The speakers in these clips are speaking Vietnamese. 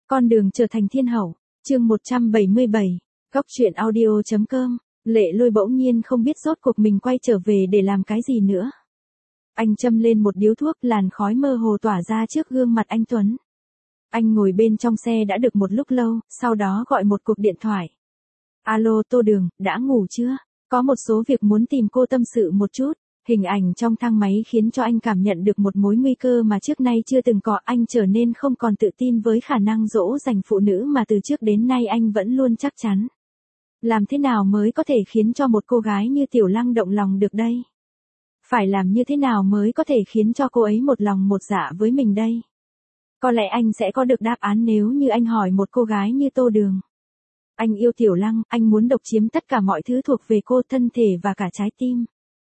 Con đường trở thành thiên hậu, chương 177, góc truyện audio.com, Lệ Lôi bỗng nhiên không biết rốt cuộc mình quay trở về để làm cái gì nữa. Anh châm lên một điếu thuốc, làn khói mơ hồ tỏa ra trước gương mặt anh Tuấn. Anh ngồi bên trong xe đã được một lúc lâu, sau đó gọi một cuộc điện thoại. Alo Tô Đường, đã ngủ chưa? Có một số việc muốn tìm cô tâm sự một chút. Hình ảnh trong thang máy khiến cho anh cảm nhận được một mối nguy cơ mà trước nay chưa từng có. Anh trở nên không còn tự tin với khả năng dỗ dành phụ nữ mà từ trước đến nay anh vẫn luôn chắc chắn. Làm thế nào mới có thể khiến cho một cô gái như Tiểu Lăng động lòng được đây? Phải làm như thế nào mới có thể khiến cho cô ấy một lòng một dạ với mình đây? Có lẽ anh sẽ có được đáp án nếu như anh hỏi một cô gái như Tô Đường. Anh yêu Tiểu Lăng, anh muốn độc chiếm tất cả mọi thứ thuộc về cô, thân thể và cả trái tim.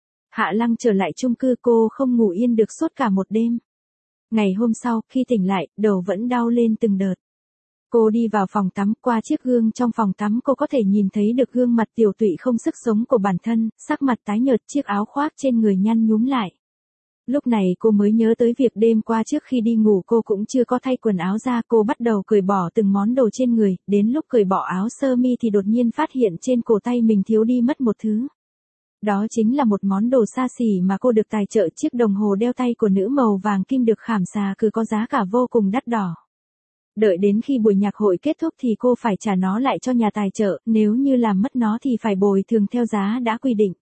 Hạ Lăng trở lại chung cư, cô không ngủ yên được suốt cả một đêm. Ngày hôm sau, khi tỉnh lại, đầu vẫn đau lên từng đợt. Cô đi vào phòng tắm, qua chiếc gương trong phòng tắm cô có thể nhìn thấy được gương mặt tiều tụy không sức sống của bản thân, sắc mặt tái nhợt, chiếc áo khoác trên người nhăn nhúm lại. Lúc này cô mới nhớ tới việc đêm qua trước khi đi ngủ cô cũng chưa có thay quần áo ra, cô bắt đầu cởi bỏ từng món đồ trên người, đến lúc cởi bỏ áo sơ mi thì đột nhiên phát hiện trên cổ tay mình thiếu đi mất một thứ. Đó chính là một món đồ xa xỉ mà cô được tài trợ, chiếc đồng hồ đeo tay của nữ màu vàng kim được khảm xà cừ có giá cả vô cùng đắt đỏ. Đợi đến khi buổi nhạc hội kết thúc thì cô phải trả nó lại cho nhà tài trợ, nếu như làm mất nó thì phải bồi thường theo giá đã quy định.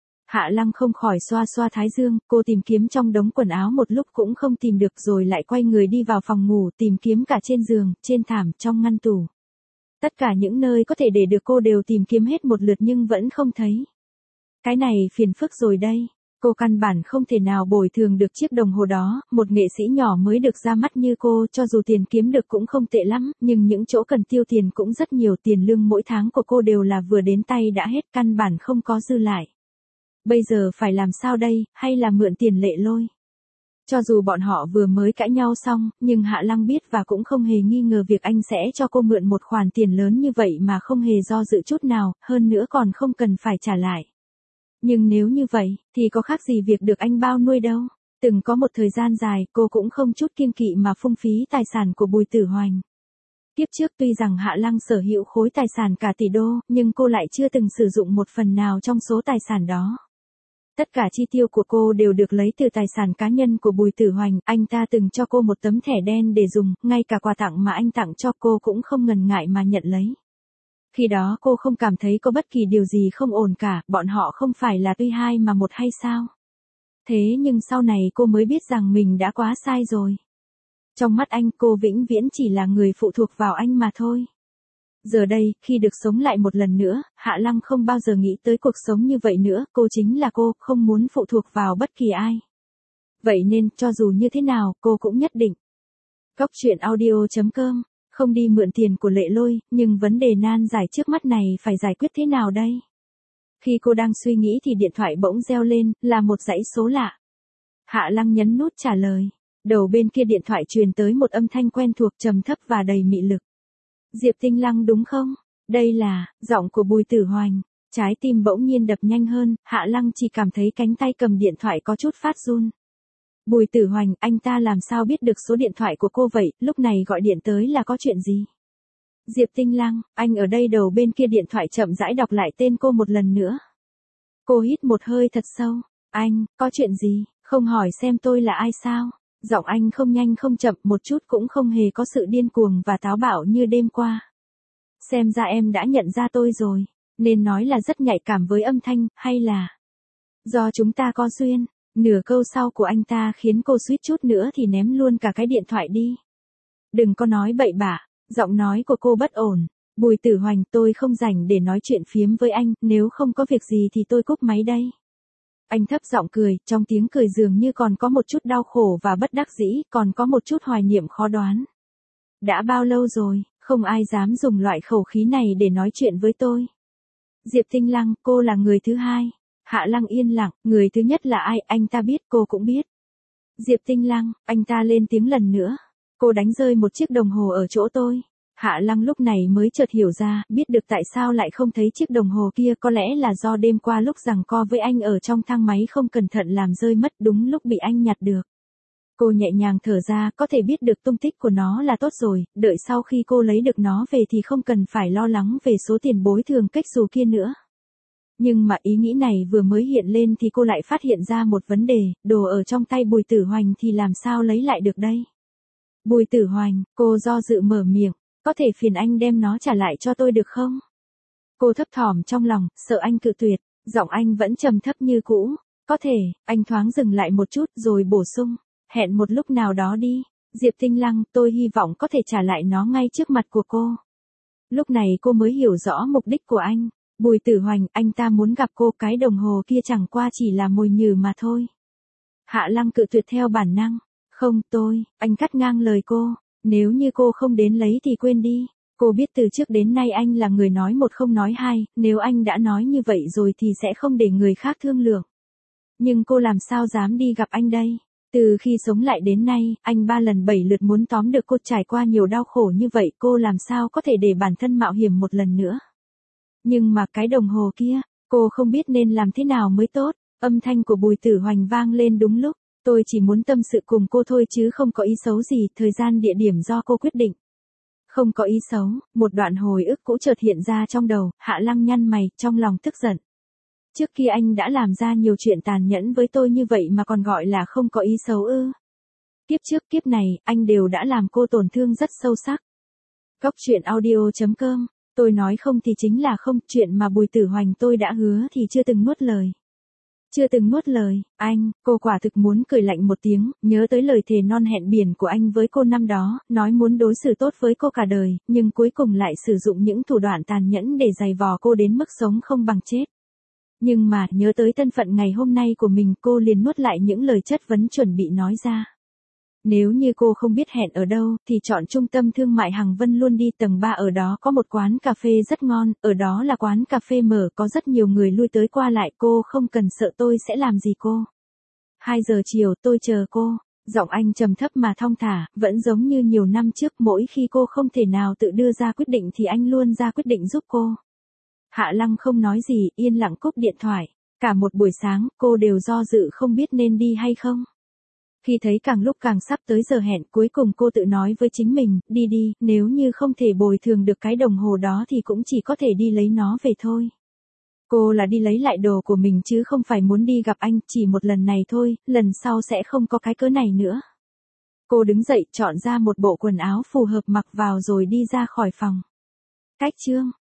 Hạ Lăng không khỏi xoa xoa thái dương, cô tìm kiếm trong đống quần áo một lúc cũng không tìm được rồi lại quay người đi vào phòng ngủ, tìm kiếm cả trên giường, trên thảm, trong ngăn tủ. Tất cả những nơi có thể để được cô đều tìm kiếm hết một lượt nhưng vẫn không thấy. Cái này phiền phức rồi đây. Cô căn bản không thể nào bồi thường được chiếc đồng hồ đó, một nghệ sĩ nhỏ mới được ra mắt như cô, cho dù tiền kiếm được cũng không tệ lắm, nhưng những chỗ cần tiêu tiền cũng rất nhiều, tiền lương mỗi tháng của cô đều là vừa đến tay đã hết, căn bản không có dư lại. Bây giờ phải làm sao đây, hay là mượn tiền Lệ Lôi? Cho dù bọn họ vừa mới cãi nhau xong, nhưng Hạ Lăng biết và cũng không hề nghi ngờ việc anh sẽ cho cô mượn một khoản tiền lớn như vậy mà không hề do dự chút nào, hơn nữa còn không cần phải trả lại. Nhưng nếu như vậy, thì có khác gì việc được anh bao nuôi đâu. Từng có một thời gian dài, cô cũng không chút kiêng kỵ mà phung phí tài sản của Bùi Tử Hoành. Kiếp trước tuy rằng Hạ Lăng sở hữu khối tài sản cả tỷ đô, nhưng cô lại chưa từng sử dụng một phần nào trong số tài sản đó. Tất cả chi tiêu của cô đều được lấy từ tài sản cá nhân của Bùi Tử Hoành, anh ta từng cho cô một tấm thẻ đen để dùng, ngay cả quà tặng mà anh tặng cho cô cũng không ngần ngại mà nhận lấy. Khi đó cô không cảm thấy có bất kỳ điều gì không ổn cả, bọn họ không phải là tuy hai mà một hay sao? Thế nhưng sau này cô mới biết rằng mình đã quá sai rồi. Trong mắt anh cô vĩnh viễn chỉ là người phụ thuộc vào anh mà thôi. Giờ đây, khi được sống lại một lần nữa, Hạ Lăng không bao giờ nghĩ tới cuộc sống như vậy nữa, cô chính là cô, không muốn phụ thuộc vào bất kỳ ai. Vậy nên, cho dù như thế nào, cô cũng nhất định. Góc truyện audio.com, không đi mượn tiền của Lệ Lôi, nhưng vấn đề nan giải trước mắt này phải giải quyết thế nào đây? Khi cô đang suy nghĩ thì điện thoại bỗng reo lên, là một dãy số lạ. Hạ Lăng nhấn nút trả lời. Đầu bên kia điện thoại truyền tới một âm thanh quen thuộc, trầm thấp và đầy mị lực. Diệp Tinh Lăng đúng không? Đây là giọng của Bùi Tử Hoành. Trái tim bỗng nhiên đập nhanh hơn, Hạ Lăng chỉ cảm thấy cánh tay cầm điện thoại có chút phát run. Bùi Tử Hoành, anh ta làm sao biết được số điện thoại của cô vậy, lúc này gọi điện tới là có chuyện gì? Diệp Tinh Lăng, anh ở đây. Đầu bên kia điện thoại chậm rãi đọc lại tên cô một lần nữa. Cô hít một hơi thật sâu. Anh, có chuyện gì, không hỏi xem tôi là ai sao? Giọng anh không nhanh không chậm, một chút cũng không hề có sự điên cuồng và táo bạo như đêm qua. Xem ra em đã nhận ra tôi rồi, nên nói là rất nhạy cảm với âm thanh, hay là do chúng ta có duyên. Nửa câu sau của anh ta khiến cô suýt chút nữa thì ném luôn cả cái điện thoại đi. Đừng có nói bậy bạ, giọng nói của cô bất ổn. Bùi Tử Hoành, tôi không rảnh để nói chuyện phiếm với anh, nếu không có việc gì thì tôi cúp máy đây. Anh thấp giọng cười, trong tiếng cười dường như còn có một chút đau khổ và bất đắc dĩ, còn có một chút hoài niệm khó đoán. Đã bao lâu rồi, không ai dám dùng loại khẩu khí này để nói chuyện với tôi. Diệp Tinh Lăng, cô là người thứ hai. Hạ Lăng yên lặng, người thứ nhất là ai, anh ta biết, cô cũng biết. Diệp Tinh Lăng, anh ta lên tiếng lần nữa. Cô đánh rơi một chiếc đồng hồ ở chỗ tôi. Hạ Lăng lúc này mới chợt hiểu ra, biết được tại sao lại không thấy chiếc đồng hồ kia, có lẽ là do đêm qua lúc giằng co với anh ở trong thang máy không cẩn thận làm rơi mất, đúng lúc bị anh nhặt được. Cô nhẹ nhàng thở ra, có thể biết được tung tích của nó là tốt rồi, đợi sau khi cô lấy được nó về thì không cần phải lo lắng về số tiền bồi thường cách xù kia nữa. Nhưng mà ý nghĩ này vừa mới hiện lên thì cô lại phát hiện ra một vấn đề, đồ ở trong tay Bùi Tử Hoành thì làm sao lấy lại được đây? Bùi Tử Hoành, cô do dự mở miệng, có thể phiền anh đem nó trả lại cho tôi được không? Cô thấp thỏm trong lòng, sợ anh cự tuyệt, giọng anh vẫn trầm thấp như cũ. Có thể, anh thoáng dừng lại một chút rồi bổ sung, hẹn một lúc nào đó đi. Diệp Tinh Lăng, tôi hy vọng có thể trả lại nó ngay trước mặt của cô. Lúc này cô mới hiểu rõ mục đích của anh. Bùi Tử Hoành, anh ta muốn gặp cô, cái đồng hồ kia chẳng qua chỉ là mồi nhử mà thôi. Hạ Lăng cự tuyệt theo bản năng. Không, anh cắt ngang lời cô. Nếu như cô không đến lấy thì quên đi. Cô biết từ trước đến nay anh là người nói một không nói hai, nếu anh đã nói như vậy rồi thì sẽ không để người khác thương lượng. Nhưng cô làm sao dám đi gặp anh đây? Từ khi sống lại đến nay, anh 3 lần 7 lượt muốn tóm được cô, trải qua nhiều đau khổ như vậy, cô làm sao có thể để bản thân mạo hiểm một lần nữa? Nhưng mà cái đồng hồ kia, cô không biết nên làm thế nào mới tốt. Âm thanh của Bùi Tử Hoành vang lên đúng lúc. Tôi chỉ muốn tâm sự cùng cô thôi chứ không có ý xấu gì, thời gian địa điểm do cô quyết định. Không có ý xấu, một đoạn hồi ức cũ chợt hiện ra trong đầu, Hạ Lăng nhăn mày, trong lòng tức giận. Trước kia anh đã làm ra nhiều chuyện tàn nhẫn với tôi như vậy mà còn gọi là không có ý xấu ư? Kiếp trước kiếp này, anh đều đã làm cô tổn thương rất sâu sắc. Góc truyện audio.com, tôi nói không thì chính là không, chuyện mà Bùi Tử Hoành tôi đã hứa thì chưa từng nuốt lời. Chưa từng nuốt lời, anh, cô quả thực muốn cười lạnh một tiếng, nhớ tới lời thề non hẹn biển của anh với cô năm đó, nói muốn đối xử tốt với cô cả đời, nhưng cuối cùng lại sử dụng những thủ đoạn tàn nhẫn để giày vò cô đến mức sống không bằng chết. Nhưng mà, nhớ tới thân phận ngày hôm nay của mình, cô liền nuốt lại những lời chất vấn chuẩn bị nói ra. Nếu như cô không biết hẹn ở đâu, thì chọn trung tâm thương mại Hằng Vân luôn đi, tầng 3 ở đó có một quán cà phê rất ngon, ở đó là quán cà phê mở, có rất nhiều người lui tới qua lại, cô không cần sợ tôi sẽ làm gì cô. 2 giờ chiều tôi chờ cô, giọng anh trầm thấp mà thong thả, vẫn giống như nhiều năm trước, mỗi khi cô không thể nào tự đưa ra quyết định thì anh luôn ra quyết định giúp cô. Hạ Lăng không nói gì, yên lặng cúp điện thoại. Cả một buổi sáng, cô đều do dự không biết nên đi hay không. Khi thấy càng lúc càng sắp tới giờ hẹn, cuối cùng cô tự nói với chính mình, đi đi, nếu như không thể bồi thường được cái đồng hồ đó thì cũng chỉ có thể đi lấy nó về thôi. Cô là đi lấy lại đồ của mình chứ không phải muốn đi gặp anh, chỉ một lần này thôi, lần sau sẽ không có cái cớ này nữa. Cô đứng dậy, chọn ra một bộ quần áo phù hợp mặc vào rồi đi ra khỏi phòng. Cách chương